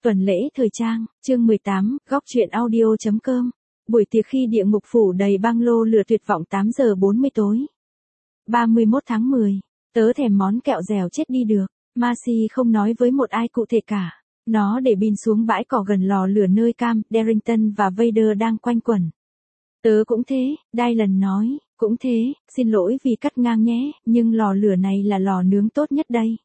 Tuần lễ thời trang, chương 18, góc truyện audio.com. Buổi tiệc khi địa ngục phủ đầy băng lô lửa tuyệt vọng 8 giờ 40 tối. 31 tháng 10. Tớ thèm món kẹo dẻo chết đi được. Marcy không nói với một ai cụ thể cả. Nó để pin xuống bãi cỏ gần lò lửa nơi Cam, Darrington và Vader đang quanh quẩn. Tớ cũng thế, Dylan nói, cũng thế, xin lỗi vì cắt ngang nhé, nhưng lò lửa này là lò nướng tốt nhất đây.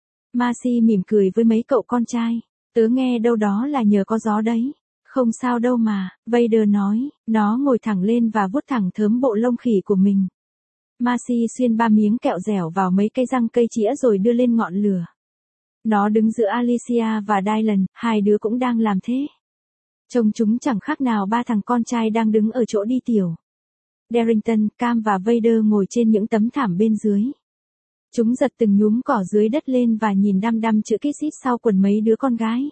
Marcy mỉm cười với mấy cậu con trai. Tớ nghe đâu đó là nhờ có gió đấy. Không sao đâu mà, Vader nói, nó ngồi thẳng lên và vuốt thẳng thớm bộ lông khỉ của mình. Marcy xuyên 3 miếng kẹo dẻo vào mấy cây răng cây chĩa rồi đưa lên ngọn lửa. Nó đứng giữa Alicia và Dylan, hai đứa cũng đang làm thế. Trông chúng chẳng khác nào ba thằng con trai đang đứng ở chỗ đi tiểu. Darrington, Cam và Vader ngồi trên những tấm thảm bên dưới. Chúng giật từng nhúm cỏ dưới đất lên và nhìn đăm đăm chữ Kiss It sau quần mấy đứa con gái.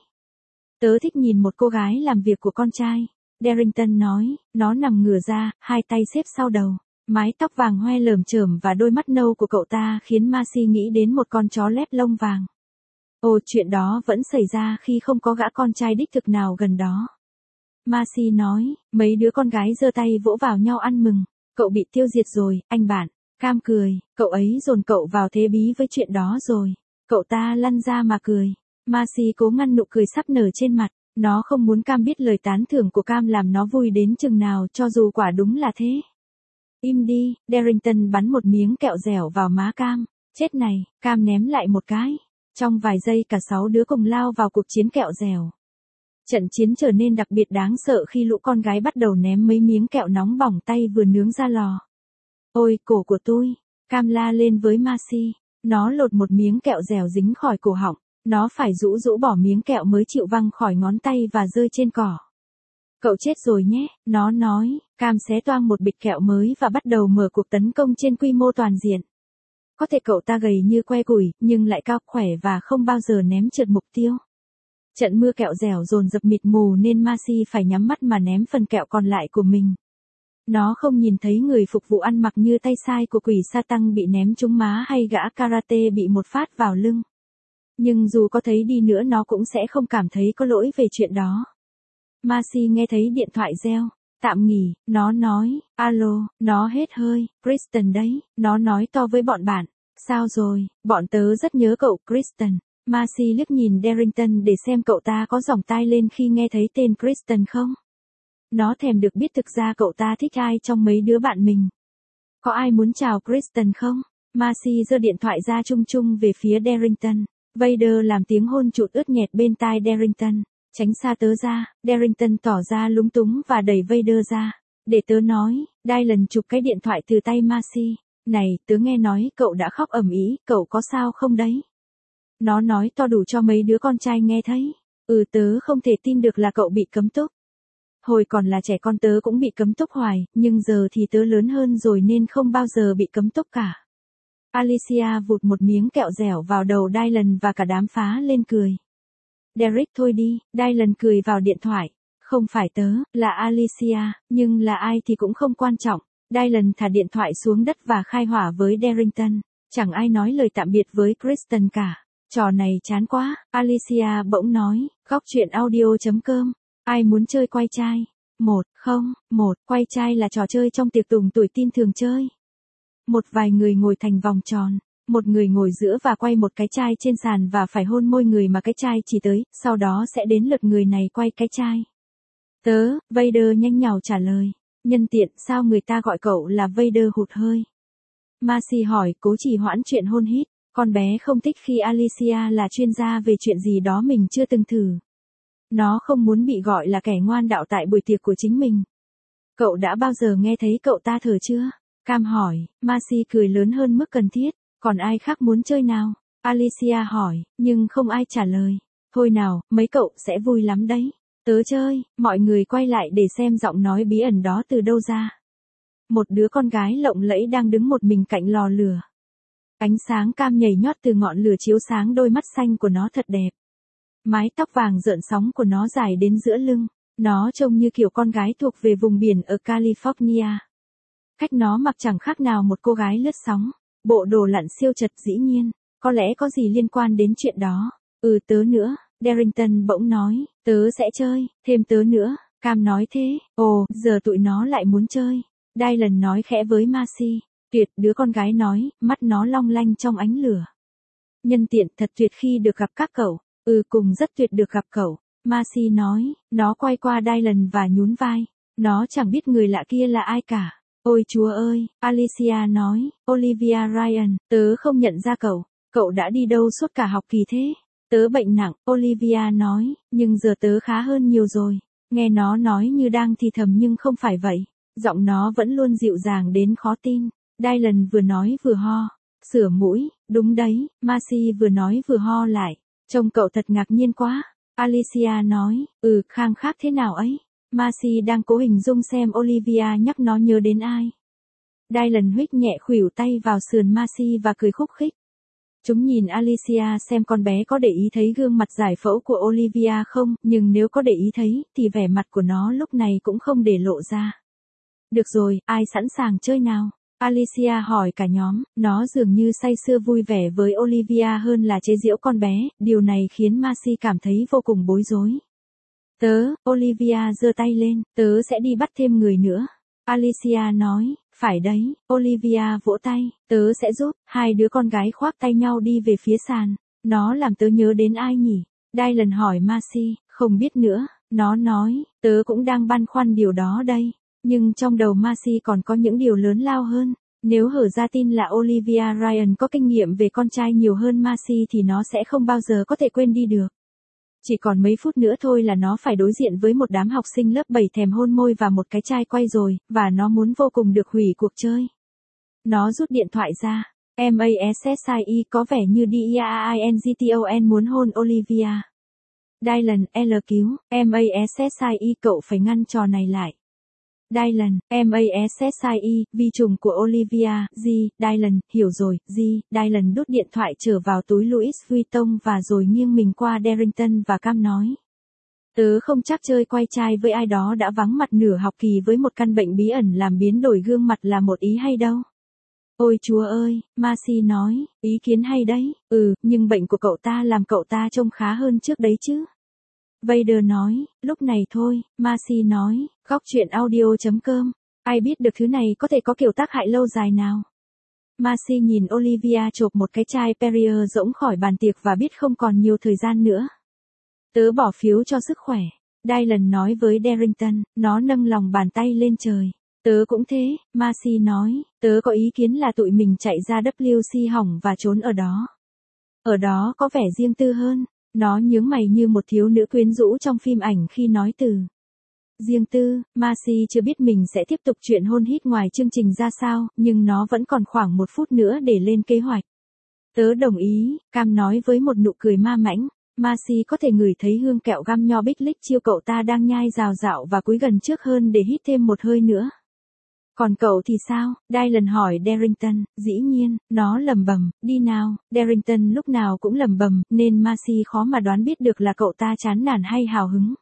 Tớ thích nhìn một cô gái làm việc của con trai. Darrington nói, nó nằm ngửa ra, hai tay xếp sau đầu. Mái tóc vàng hoe lởm chởm và đôi mắt nâu của cậu ta khiến Marcy nghĩ đến một con chó lép lông vàng. Ồ, chuyện đó vẫn xảy ra khi không có gã con trai đích thực nào gần đó. Marcy nói, mấy đứa con gái giơ tay vỗ vào nhau ăn mừng. Cậu bị tiêu diệt rồi, anh bạn. Cam cười, cậu ấy dồn cậu vào thế bí với chuyện đó rồi. Cậu ta lăn ra mà cười. Marcy cố ngăn nụ cười sắp nở trên mặt. Nó không muốn Cam biết lời tán thưởng của Cam làm nó vui đến chừng nào cho dù quả đúng là thế. Im đi, Darrington bắn một miếng kẹo dẻo vào má Cam. Chết này, Cam ném lại một cái. Trong vài giây cả 6 đứa cùng lao vào cuộc chiến kẹo dẻo. Trận chiến trở nên đặc biệt đáng sợ khi lũ con gái bắt đầu ném mấy miếng kẹo nóng bỏng tay vừa nướng ra lò. Ôi, cổ của tôi. Cam la lên với Marcy. Nó lột một miếng kẹo dẻo dính khỏi cổ họng. Nó phải rũ rũ bỏ miếng kẹo mới chịu văng khỏi ngón tay và rơi trên cỏ. Cậu chết rồi nhé, nó nói. Cam xé toang một bịch kẹo mới và bắt đầu mở cuộc tấn công trên quy mô toàn diện. Có thể cậu ta gầy như que củi, nhưng lại cao khỏe và không bao giờ ném trượt mục tiêu. Trận mưa kẹo dẻo dồn dập mịt mù nên Marcy phải nhắm mắt mà ném phần kẹo còn lại của mình. Nó không nhìn thấy người phục vụ ăn mặc như tay sai của quỷ Satan bị ném trúng má hay gã karate bị một phát vào lưng. Nhưng dù có thấy đi nữa nó cũng sẽ không cảm thấy có lỗi về chuyện đó. Marcy nghe thấy điện thoại reo. Tạm nghỉ, nó nói, alo, nó hết hơi, Kristen đấy, nó nói to với bọn bạn. Sao rồi, bọn tớ rất nhớ cậu, Kristen. Marcy liếc nhìn Darrington để xem cậu ta có giỏng tai lên khi nghe thấy tên Kristen không. Nó thèm được biết thực ra cậu ta thích ai trong mấy đứa bạn mình. Có ai muốn chào Kristen không? Marcy giơ điện thoại ra chung chung về phía Darrington. Vader làm tiếng hôn chụt ướt nhẹt bên tai Darrington. Tránh xa tớ ra, Darrington tỏ ra lúng túng và đẩy Vader ra. Để tớ nói, Dylan chụp cái điện thoại từ tay Marcy. Này, tớ nghe nói cậu đã khóc ầm ĩ, cậu có sao không đấy? Nó nói to đủ cho mấy đứa con trai nghe thấy. Tớ không thể tin được là cậu bị cấm túc. Hồi còn là trẻ con tớ cũng bị cấm túc hoài, nhưng giờ thì tớ lớn hơn rồi nên không bao giờ bị cấm túc cả. Alicia vụt một miếng kẹo dẻo vào đầu Dylan và cả đám phá lên cười. Derek thôi đi, Dylan cười vào điện thoại. Không phải tớ, là Alicia, nhưng là ai thì cũng không quan trọng. Dylan thả điện thoại xuống đất và khai hỏa với Darrington. Chẳng ai nói lời tạm biệt với Kristen cả. Trò này chán quá, Alicia bỗng nói, góc truyện audio.com. Ai muốn chơi quay chai? Quay chai là trò chơi trong tiệc tùng tuổi teen thường chơi. Một vài người ngồi thành vòng tròn. Một người ngồi giữa và quay một cái chai trên sàn và phải hôn môi người mà cái chai chỉ tới, sau đó sẽ đến lượt người này quay cái chai. Vader nhanh nhảu trả lời. Nhân tiện sao người ta gọi cậu là Vader hụt hơi? Marcy hỏi cố trì hoãn chuyện hôn hít. Con bé không thích khi Alicia là chuyên gia về chuyện gì đó mình chưa từng thử. Nó không muốn bị gọi là kẻ ngoan đạo tại buổi tiệc của chính mình. Cậu đã bao giờ nghe thấy cậu ta thở chưa? Cam hỏi. Marcy cười lớn hơn mức cần thiết. Còn ai khác muốn chơi nào? Alicia hỏi, nhưng không ai trả lời. Thôi nào, mấy cậu sẽ vui lắm đấy. Tớ chơi, mọi người quay lại để xem giọng nói bí ẩn đó từ đâu ra. Một đứa con gái lộng lẫy đang đứng một mình cạnh lò lửa. Ánh sáng cam nhảy nhót từ ngọn lửa chiếu sáng đôi mắt xanh của nó thật đẹp. Mái tóc vàng rợn sóng của nó dài đến giữa lưng. Nó trông như kiểu con gái thuộc về vùng biển ở California. Cách nó mặc chẳng khác nào một cô gái lướt sóng. Bộ đồ lặn siêu chật dĩ nhiên, có lẽ có gì liên quan đến chuyện đó. Tớ nữa, Darrington bỗng nói, tớ sẽ chơi, thêm tớ nữa. Cam nói thế, ồ, giờ tụi nó lại muốn chơi. Dylan nói khẽ với Marcy, tuyệt, đứa con gái nói, mắt nó long lanh trong ánh lửa. Nhân tiện thật tuyệt khi được gặp các cậu, cùng rất tuyệt được gặp cậu. Marcy nói, nó quay qua Dylan và nhún vai. Nó chẳng biết người lạ kia là ai cả. Ôi chúa ơi, Alicia nói, Olivia Ryan, tớ không nhận ra cậu. Cậu đã đi đâu suốt cả học kỳ thế? Tớ bệnh nặng, Olivia nói, nhưng giờ tớ khá hơn nhiều rồi. Nghe nó nói như đang thì thầm nhưng không phải vậy. Giọng nó vẫn luôn dịu dàng đến khó tin. Dylan vừa nói vừa ho. Sửa mũi, đúng đấy, Marcy vừa nói vừa ho lại. Trông cậu thật ngạc nhiên quá. Alicia nói, khang khác thế nào ấy? Marcy đang cố hình dung xem Olivia nhắc nó nhớ đến ai. Dylan huých nhẹ khuỷu tay vào sườn Marcy và cười khúc khích. Chúng nhìn Alicia xem con bé có để ý thấy gương mặt giải phẫu của Olivia không, nhưng nếu có để ý thấy, thì vẻ mặt của nó lúc này cũng không để lộ ra. Được rồi, ai sẵn sàng chơi nào? Alicia hỏi cả nhóm, nó dường như say sưa vui vẻ với Olivia hơn là chế giễu con bé, điều này khiến Marcy cảm thấy vô cùng bối rối. Olivia giơ tay lên, tớ sẽ đi bắt thêm người nữa. Alicia nói, phải đấy, Olivia vỗ tay, tớ sẽ giúp. Hai đứa con gái khoác tay nhau đi về phía sàn. Nó làm tớ nhớ đến ai nhỉ? Dylan hỏi Marcy, không biết nữa. Nó nói, tớ cũng đang băn khoăn điều đó đây. Nhưng trong đầu Marcy còn có những điều lớn lao hơn. Nếu hở ra tin là Olivia Ryan có kinh nghiệm về con trai nhiều hơn Marcy thì nó sẽ không bao giờ có thể quên đi được. Chỉ còn mấy phút nữa thôi là nó phải đối diện với một đám học sinh lớp 7 thèm hôn môi và một cái chai quay rồi, và nó muốn vô cùng được hủy cuộc chơi. Nó rút điện thoại ra. MASSIE có vẻ như DIAINGTON muốn hôn Olivia. Dylan, L cứu, MASSIE cậu phải ngăn trò này lại. Dylan, MASSIE, vi trùng của Olivia, G, Dylan, hiểu rồi, G, Dylan đút điện thoại trở vào túi Louis Vuitton và rồi nghiêng mình qua Darrington và Cam nói. Tớ không chắc chơi quay chai với ai đó đã vắng mặt nửa học kỳ với một căn bệnh bí ẩn làm biến đổi gương mặt là một ý hay đâu. Ôi chúa ơi, Marcy nói, ý kiến hay đấy, nhưng bệnh của cậu ta làm cậu ta trông khá hơn trước đấy chứ. Vader nói, lúc này thôi, Marcy nói, góc chuyện audio.com, ai biết được thứ này có thể có kiểu tác hại lâu dài nào. Marcy nhìn Olivia chộp một cái chai Perrier rỗng khỏi bàn tiệc và biết không còn nhiều thời gian nữa. Tớ bỏ phiếu cho sức khỏe. Dylan nói với Darrington, nó nâng lòng bàn tay lên trời. Tớ cũng thế, Marcy nói, tớ có ý kiến là tụi mình chạy ra WC hỏng và trốn ở đó. Ở đó có vẻ riêng tư hơn. Nó nhướng mày như một thiếu nữ quyến rũ trong phim ảnh khi nói từ riêng tư. Marcy chưa biết mình sẽ tiếp tục chuyện hôn hít ngoài chương trình ra sao, nhưng nó vẫn còn khoảng 1 phút nữa để lên kế hoạch. Tớ đồng ý, Cam nói với một nụ cười ma mãnh. Marcy có thể ngửi thấy hương kẹo găm nho Big Lick chiêu cậu ta đang nhai rào rạo và cúi gần trước hơn để hít thêm một hơi nữa. Còn cậu thì sao? Dylan hỏi Darrington. Dĩ nhiên, nó lẩm bẩm, đi nào. Darrington lúc nào cũng lẩm bẩm, nên Marcy khó mà đoán biết được là cậu ta chán nản hay hào hứng.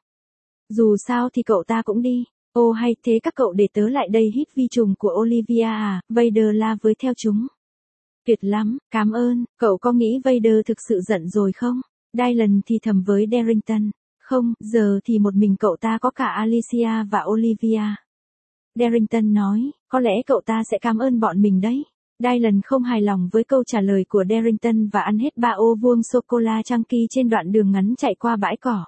Dù sao thì cậu ta cũng đi. Ô hay thế các cậu để tớ lại đây hít vi trùng của Olivia à? Vader la với theo chúng. Tuyệt lắm, cảm ơn. Cậu có nghĩ Vader thực sự giận rồi không? Dylan thì thầm với Darrington. Không, giờ thì một mình cậu ta có cả Alicia và Olivia. Darrington nói, có lẽ cậu ta sẽ cảm ơn bọn mình đấy. Dylan không hài lòng với câu trả lời của Darrington và ăn hết 3 ô vuông sô-cô-la Chunky trên đoạn đường ngắn chạy qua bãi cỏ.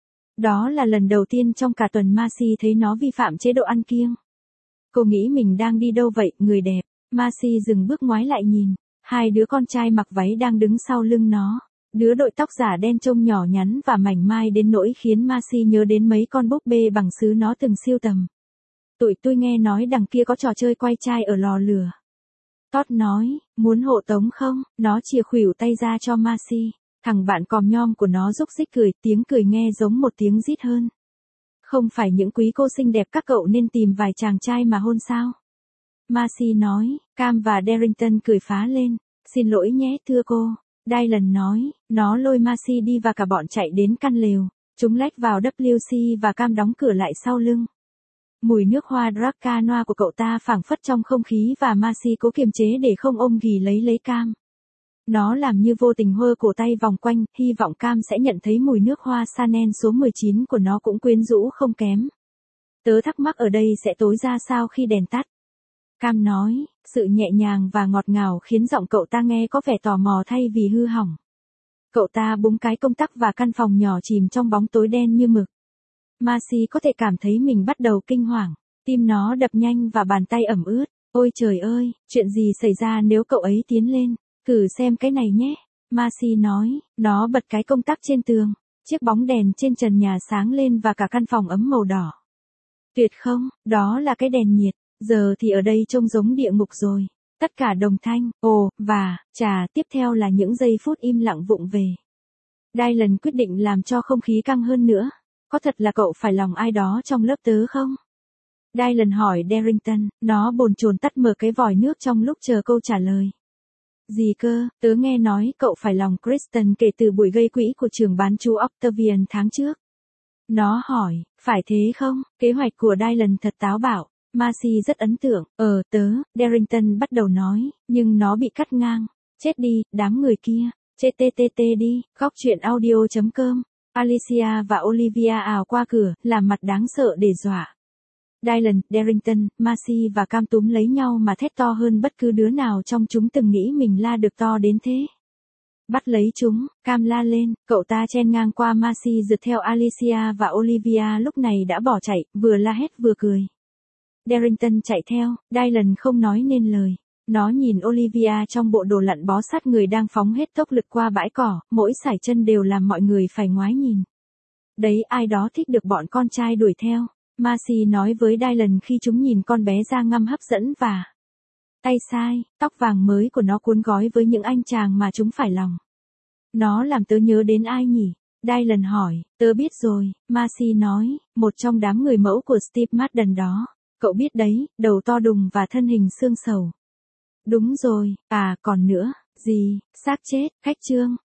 Đó là lần đầu tiên trong cả tuần Marcy thấy nó vi phạm chế độ ăn kiêng. Cô nghĩ mình đang đi đâu vậy, người đẹp? Marcy dừng bước ngoái lại nhìn. Hai đứa con trai mặc váy đang đứng sau lưng nó. Đứa đội tóc giả đen trông nhỏ nhắn và mảnh mai đến nỗi khiến Marcy nhớ đến mấy con búp bê bằng sứ nó từng siêu tầm. Tụi tôi nghe nói đằng kia có trò chơi quay chai ở lò lửa. Todd nói, muốn hộ tống không? Nó chìa khuỷu tay ra cho Marcy. Thằng bạn còm nhom của nó rúc rích cười, tiếng cười nghe giống một tiếng rít hơn. Không phải những quý cô xinh đẹp các cậu nên tìm vài chàng trai mà hôn sao? Marcy nói, Cam và Darrington cười phá lên. Xin lỗi nhé thưa cô. Dylan nói, nó lôi Marcy đi và cả bọn chạy đến căn lều. Chúng lách vào WC và Cam đóng cửa lại sau lưng. Mùi nước hoa Draca Noir của cậu ta phảng phất trong không khí và Marcy cố kiềm chế để không ôm ghì lấy Cam. Nó làm như vô tình hơ cổ tay vòng quanh, hy vọng Cam sẽ nhận thấy mùi nước hoa Chanel số 19 của nó cũng quyến rũ không kém. Tớ thắc mắc ở đây sẽ tối ra sao khi đèn tắt. Cam nói, sự nhẹ nhàng và ngọt ngào khiến giọng cậu ta nghe có vẻ tò mò thay vì hư hỏng. Cậu ta búng cái công tắc và căn phòng nhỏ chìm trong bóng tối đen như mực. Marcy có thể cảm thấy mình bắt đầu kinh hoàng, tim nó đập nhanh và bàn tay ẩm ướt. Ôi trời ơi, chuyện gì xảy ra nếu cậu ấy tiến lên? Thử xem cái này nhé. Marcy nói, nó bật cái công tắc trên tường. Chiếc bóng đèn trên trần nhà sáng lên và cả căn phòng ấm màu đỏ. Tuyệt không, đó là cái đèn nhiệt. Giờ thì ở đây trông giống địa ngục rồi. Tất cả đồng thanh, ồ, và, chà, tiếp theo là những giây phút im lặng vụng về. Dylan quyết định làm cho không khí căng hơn nữa. Có thật là cậu phải lòng ai đó trong lớp tớ không? Dylan hỏi Darrington, nó bồn chồn tắt mở cái vòi nước trong lúc chờ câu trả lời. Gì cơ, tớ nghe nói cậu phải lòng Kristen kể từ buổi gây quỹ của trưởng bán chú Octavian tháng trước. Nó hỏi, phải thế không? Kế hoạch của Dylan thật táo bạo. Marcy rất ấn tượng, Darrington bắt đầu nói, nhưng nó bị cắt ngang. Chết đi, đám người kia, chết đi, góc chuyện audio.com. Alicia và Olivia ào qua cửa, làm mặt đáng sợ để dọa. Dylan, Darrington, Marcy và Cam túm lấy nhau mà thét to hơn bất cứ đứa nào trong chúng từng nghĩ mình la được to đến thế. Bắt lấy chúng, Cam la lên, cậu ta chen ngang qua Marcy rượt theo Alicia và Olivia lúc này đã bỏ chạy, vừa la hét vừa cười. Darrington chạy theo, Dylan không nói nên lời. Nó nhìn Olivia trong bộ đồ lặn bó sát người đang phóng hết tốc lực qua bãi cỏ, mỗi sải chân đều làm mọi người phải ngoái nhìn. Đấy, ai đó thích được bọn con trai đuổi theo. Marcy nói với Dylan khi chúng nhìn con bé da ngăm hấp dẫn và tay sai, tóc vàng mới của nó cuốn gói với những anh chàng mà chúng phải lòng. Nó làm tớ nhớ đến ai nhỉ? Dylan hỏi, tớ biết rồi, Marcy nói, một trong đám người mẫu của Steve Madden đó. Cậu biết đấy, đầu to đùng và thân hình xương sầu. Đúng rồi, còn nữa, gì, xác chết, khách trương,